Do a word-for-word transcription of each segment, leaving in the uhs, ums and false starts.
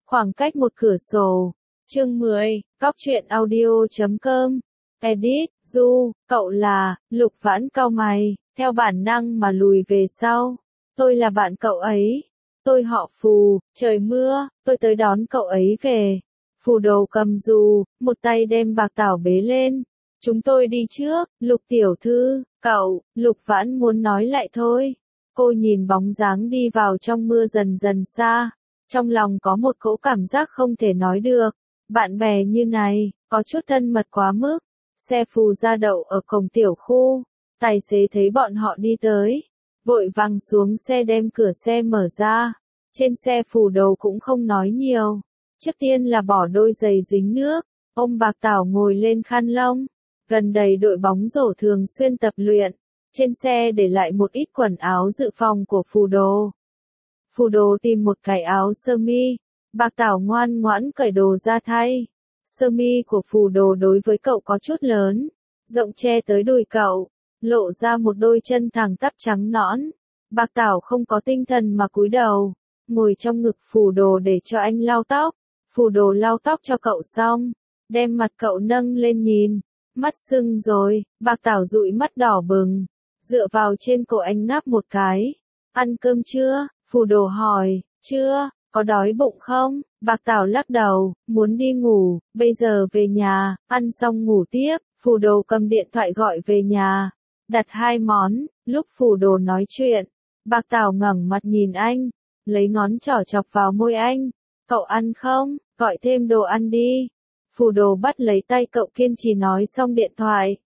Khoảng cách một cửa sổ. Chương mười, Cóc truyện audio chấm com. Edit, Du, cậu là, Lục Vãn cau mày, theo bản năng mà lùi về sau. Tôi là bạn cậu ấy. Tôi họ Phù, trời mưa, tôi tới đón cậu ấy về. Phù Đồ cầm dù, một tay đem Bạc Tảo bế lên. Chúng tôi đi trước, Lục tiểu thư, cậu, Lục Vãn muốn nói lại thôi. Cô nhìn bóng dáng đi vào trong mưa dần dần xa. Trong lòng có một cỗ cảm giác không thể nói được. Bạn bè như này, có chút thân mật quá mức. Xe Phù ra đậu ở cổng tiểu khu. Tài xế thấy bọn họ đi tới. Vội vàng xuống xe đem cửa xe mở ra. Trên xe Phù Đồ cũng không nói nhiều. Trước tiên là bỏ đôi giày dính nước. Ôm Bạc Tảo ngồi lên khăn lông. Gần đây đội bóng rổ thường xuyên tập luyện. Trên xe để lại một ít quần áo dự phòng của Phù Đồ. Phù Đồ tìm một cái áo sơ mi. Bạc Tảo ngoan ngoãn cởi đồ ra thay. Sơ mi của Phù Đồ đối với cậu có chút lớn. Rộng che tới đùi cậu. Lộ ra một đôi chân thẳng tắp trắng nõn. Bạc Tảo không có tinh thần mà cúi đầu. Ngồi trong ngực Phù Đồ để cho anh lau tóc. Phù Đồ lau tóc cho cậu xong. Đem mặt cậu nâng lên nhìn. Mắt sưng rồi. Bạc Tảo dụi mắt đỏ bừng. Dựa vào trên cổ anh ngáp một cái. Ăn cơm chưa? Phù Đồ hỏi. Chưa, có đói bụng không? Bạc Tảo lắc đầu, muốn đi ngủ, bây giờ về nhà, ăn xong ngủ tiếp. Phù Đồ cầm điện thoại gọi về nhà. Đặt hai món, lúc Phù Đồ nói chuyện. Bạc Tảo ngẩng mặt nhìn anh. Lấy ngón trỏ chọc vào môi anh. Cậu ăn không? Gọi thêm đồ ăn đi. Phù Đồ bắt lấy tay cậu kiên trì nói xong điện thoại.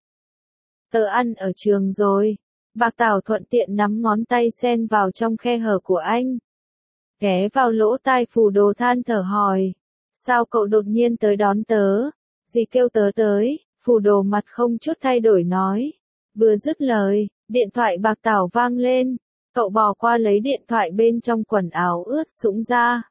Tớ ăn ở trường rồi. Bạc Tảo thuận tiện nắm ngón tay sen vào trong khe hở của anh. Ghé vào lỗ tai Phù Đồ than thở hỏi. Sao cậu đột nhiên tới đón tớ? Dì kêu tớ tới. Phù Đồ mặt không chút thay đổi nói. Vừa dứt lời, điện thoại Bạc Tảo vang lên. Cậu bò qua lấy điện thoại bên trong quần áo ướt sũng ra.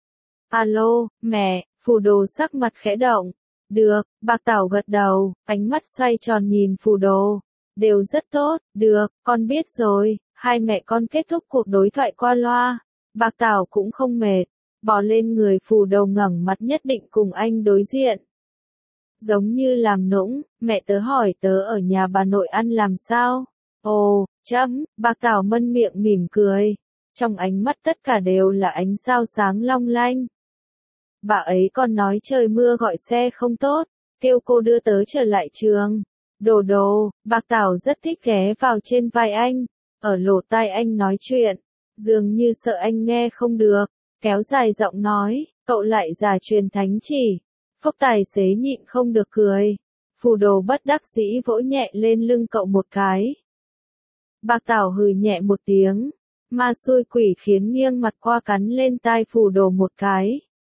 Alo, mẹ, Phù Đồ sắc mặt khẽ động. Được, Bạc Tảo gật đầu, ánh mắt xoay tròn nhìn Phù Đồ. Đều rất tốt, được, con biết rồi, hai mẹ con kết thúc cuộc đối thoại qua loa. Bạc Tảo cũng không mệt, bò lên người Phù Đồ ngẩng mặt nhất định cùng anh đối diện. Giống như làm nũng, mẹ tớ hỏi tớ ở nhà bà nội ăn làm sao? Ồ, chấm, Bạc Tảo mân miệng mỉm cười. Trong ánh mắt tất cả đều là ánh sao sáng long lanh. Bà ấy còn nói trời mưa gọi xe không tốt, kêu cô đưa tớ trở lại trường. Đồ đồ, Bạc Tảo rất thích ghé vào trên vai anh, ở lỗ tai anh nói chuyện, dường như sợ anh nghe không được, kéo dài giọng nói, cậu lại giả truyền thánh chỉ. Phúc tài xế nhịn không được cười. Phù Đồ bất đắc dĩ vỗ nhẹ lên lưng cậu một cái. Bạc Tảo hừ nhẹ một tiếng, ma xui quỷ khiến nghiêng mặt qua cắn lên tai Phù Đồ một cái.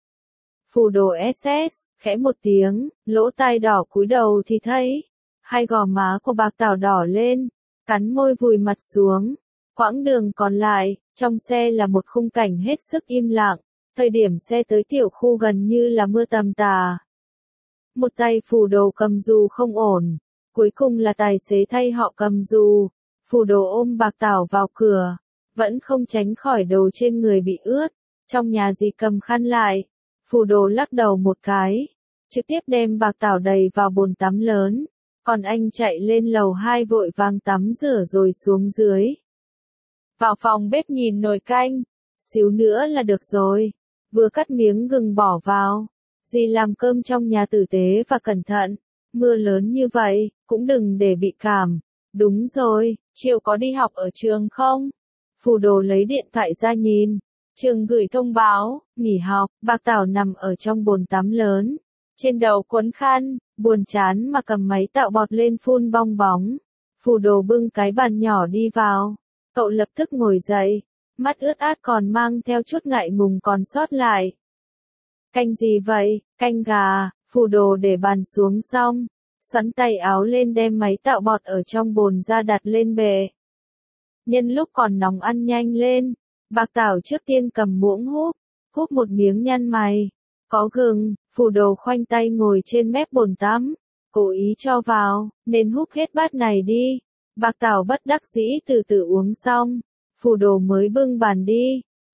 Phù Đồ ét ét, khẽ một tiếng, lỗ tai đỏ cúi đầu thì thấy. Hai gò má của Bạc Tảo đỏ lên, cắn môi vùi mặt xuống. Quãng đường còn lại, trong xe là một khung cảnh hết sức im lặng. Thời điểm xe tới tiểu khu gần như là mưa tầm tà. Một tay Phù Đồ cầm dù không ổn. Cuối cùng là tài xế thay họ cầm dù. Phù Đồ ôm Bạc Tảo vào cửa. Vẫn không tránh khỏi đầu trên người bị ướt. Trong nhà dì cầm khăn lại. Phù Đồ lắc đầu một cái. Trực tiếp đem Bạc Tảo đầy vào bồn tắm lớn. Còn anh chạy lên lầu hai vội vàng tắm rửa rồi xuống dưới. Vào phòng bếp nhìn nồi canh. Xíu nữa là được rồi. Vừa cắt miếng gừng bỏ vào. Dì làm cơm trong nhà tử tế và cẩn thận. Mưa lớn như vậy, cũng đừng để bị cảm. Đúng rồi, chiều có đi học ở trường không? Phù Đồ lấy điện thoại ra nhìn. Trường gửi thông báo, nghỉ học. Bạc Tảo nằm ở trong bồn tắm lớn. Trên đầu quấn khăn, buồn chán mà cầm máy tạo bọt lên phun bong bóng. Phù Đồ bưng cái bàn nhỏ đi vào. Cậu lập tức ngồi dậy. Mắt ướt át còn mang theo chút ngại ngùng còn sót lại. Canh gì vậy? Canh gà. Phù Đồ để bàn xuống xong. Xoắn tay áo lên đem máy tạo bọt ở trong bồn ra đặt lên bệ. Nhân lúc còn nóng ăn nhanh lên. Bạc Tảo trước tiên cầm muỗng húp. Húp một miếng nhăn mày. Có gừng. Phù Đồ khoanh tay ngồi trên mép bồn tắm. Cố ý cho vào, nên húp hết bát này đi. Bạc Tảo bất đắc dĩ từ từ uống xong. Phù Đồ mới bưng bàn đi.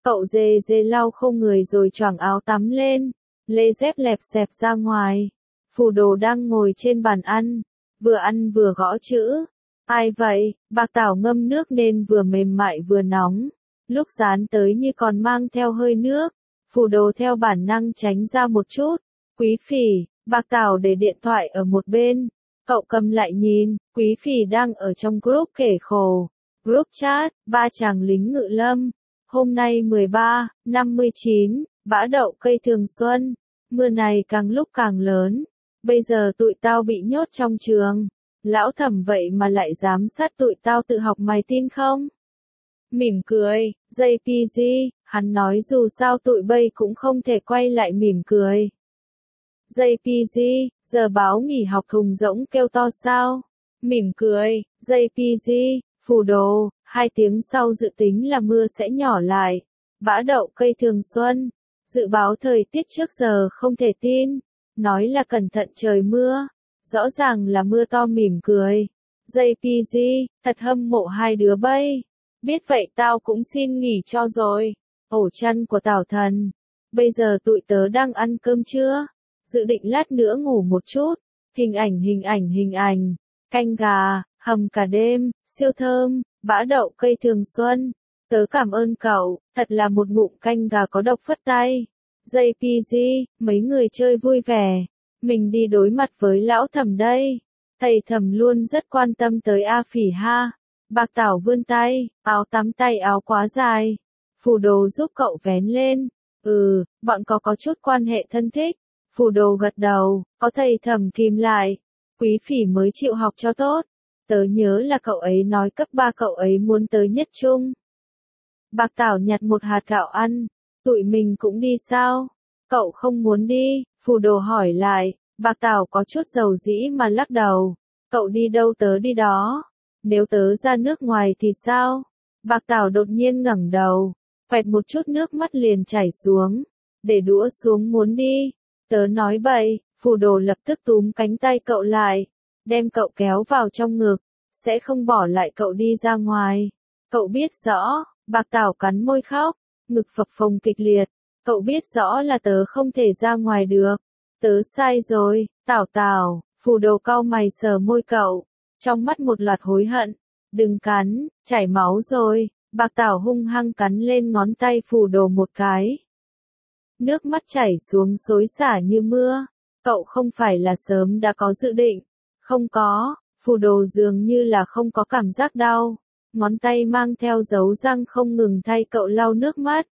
Cậu dê dê lau khô người rồi choàng áo tắm lên, lê dép lẹp xẹp ra ngoài. Phù đồ đang ngồi trên bàn ăn, vừa ăn vừa gõ chữ. Ai vậy? Bạc tảo ngâm nước nên vừa mềm mại vừa nóng. Lúc dán tới như còn mang theo hơi nước. Phù đồ theo bản năng tránh ra một chút. Quý phỉ, bạc tảo để điện thoại ở một bên. Cậu cầm lại nhìn, quý phỉ đang ở trong group kể khổ. Group chat, ba chàng lính ngự lâm. Hôm nay mười ba, năm mươi chín, bã đậu cây thường xuân. Mưa này càng lúc càng lớn. Bây giờ tụi tao bị nhốt trong trường. Lão Thẩm vậy mà lại dám sát tụi tao tự học, mày tin không? Mỉm cười, jê pê giê, hắn nói dù sao tụi bay cũng không thể quay lại mỉm cười. jê pê giê, giờ báo nghỉ học thùng rỗng kêu to sao? Mỉm cười, jê pê giê, phù đồ, hai tiếng sau dự tính là mưa sẽ nhỏ lại. Bã đậu cây thường xuân, dự báo thời tiết trước giờ không thể tin. Nói là cẩn thận trời mưa. Rõ ràng là mưa to. Mỉm cười. jê pê giê, thật hâm mộ hai đứa bay. Biết vậy tao cũng xin nghỉ cho rồi. Ổ chăn của Tảo Thần. Bây giờ tụi tớ đang ăn cơm trưa. Dự định lát nữa ngủ một chút. Hình ảnh hình ảnh hình ảnh. Canh gà, hầm cả đêm, siêu thơm, bã đậu cây thường xuân. Tớ cảm ơn cậu, thật là một ngụm canh gà có độc phất tay. jê pê giê, mấy người chơi vui vẻ. Mình đi đối mặt với lão Thẩm đây. Thầy Thẩm luôn rất quan tâm tới A Phỉ ha. Bạc tảo vươn tay, áo tắm tay áo quá dài. Phù đồ giúp cậu vén lên. Ừ, bọn có có chút quan hệ thân thích. Phù đồ gật đầu, có thầy Thẩm kìm lại. Quý phỉ mới chịu học cho tốt. Tớ nhớ là cậu ấy nói cấp ba cậu ấy muốn tới nhất trung. Bạc tảo nhặt một hạt gạo ăn. Tụi mình cũng đi sao? Cậu không muốn đi, phù đồ hỏi lại. Bạc tảo có chút dầu dĩ mà lắc đầu. Cậu đi đâu tớ đi đó. Nếu tớ ra nước ngoài thì sao? Bạc tảo đột nhiên ngẩng đầu. Quẹt một chút nước mắt liền chảy xuống. Để đũa xuống muốn đi. Tớ nói bậy, phù đồ lập tức túm cánh tay cậu lại. Đem cậu kéo vào trong ngực. Sẽ không bỏ lại cậu đi ra ngoài. Cậu biết rõ, bạc tảo cắn môi khóc. Ngực phập phồng kịch liệt. Cậu biết rõ là tớ không thể ra ngoài được. Tớ sai rồi, tảo tảo, phù đồ cau mày sờ môi cậu. Trong mắt một loạt hối hận. Đừng cắn, chảy máu rồi. Bạc tảo hung hăng cắn lên ngón tay phù đồ một cái. Nước mắt chảy xuống xối xả như mưa. Cậu không phải là sớm đã có dự định. Không có, phù đồ dường như là không có cảm giác đau. Ngón tay mang theo dấu răng không ngừng thay cậu lau nước mắt.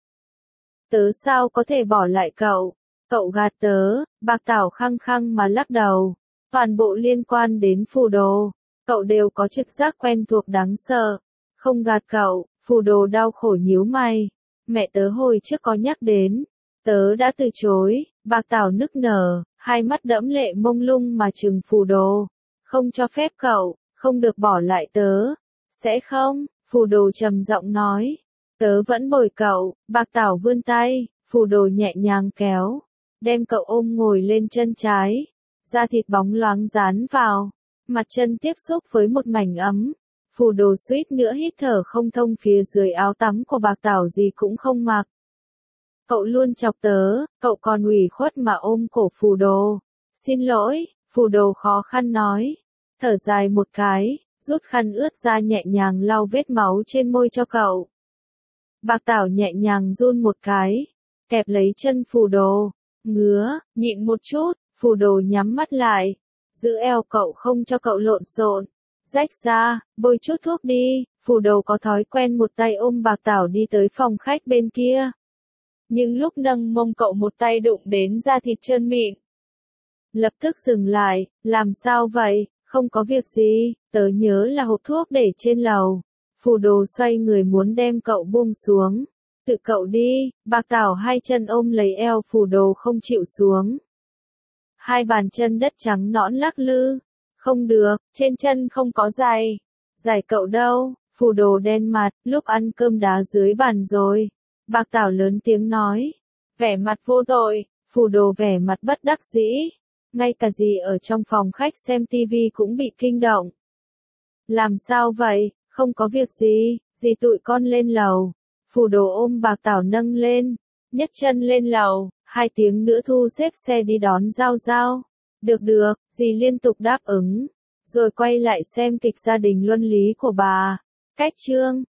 Tớ sao có thể bỏ lại cậu? Cậu gạt tớ, bạc tảo khăng khăng mà lắc đầu. Toàn bộ liên quan đến phù đồ. Cậu đều có trực giác quen thuộc đáng sợ. Không gạt cậu, phù đồ đau khổ nhíu mày. Mẹ tớ hồi trước có nhắc đến. Tớ đã từ chối, bạc tảo nức nở, hai mắt đẫm lệ mông lung mà trừng phù đồ. Không cho phép cậu, không được bỏ lại tớ. Sẽ không, phù đồ trầm giọng nói. Tớ vẫn bồi cậu, bạc tảo vươn tay, phù đồ nhẹ nhàng kéo. Đem cậu ôm ngồi lên chân trái. Da thịt bóng loáng dán vào. Mặt chân tiếp xúc với một mảnh ấm. Phù đồ suýt nữa hít thở không thông, phía dưới áo tắm của bạc tảo gì cũng không mặc. Cậu luôn chọc tớ, cậu còn ủy khuất mà ôm cổ phù đồ. Xin lỗi, phù đồ khó khăn nói. Thở dài một cái, rút khăn ướt ra nhẹ nhàng lau vết máu trên môi cho cậu. Bạc tảo nhẹ nhàng run một cái, kẹp lấy chân phù đồ. Ngứa, nhịn một chút, phù đồ nhắm mắt lại. Giữ eo cậu không cho cậu lộn xộn. Rách ra, bôi chút thuốc đi. Phù đồ có thói quen một tay ôm bạc tảo đi tới phòng khách bên kia. Nhưng lúc nâng mông cậu một tay đụng đến da thịt trơn mịn. Lập tức dừng lại, làm sao vậy, không có việc gì, tớ nhớ là hộp thuốc để trên lầu. Phù đồ xoay người muốn đem cậu buông xuống. Tự cậu đi, bạc tảo hai chân ôm lấy eo phù đồ không chịu xuống. Hai bàn chân đất trắng nõn lắc lư. Không được, trên chân không có giày. Giày cậu đâu, phù đồ đen mặt, lúc ăn cơm đá dưới bàn rồi. Bạc tảo lớn tiếng nói. Vẻ mặt vô tội, phù đồ vẻ mặt bất đắc dĩ. Ngay cả dì ở trong phòng khách xem tivi cũng bị kinh động. Làm sao vậy, không có việc gì, dì tụi con lên lầu. Phủ đồ ôm bạc tảo nâng lên, nhấc chân lên lầu, hai tiếng nữa thu xếp xe đi đón Giao Giao. Được được, dì liên tục đáp ứng, rồi quay lại xem kịch gia đình luân lý của bà. Cách chương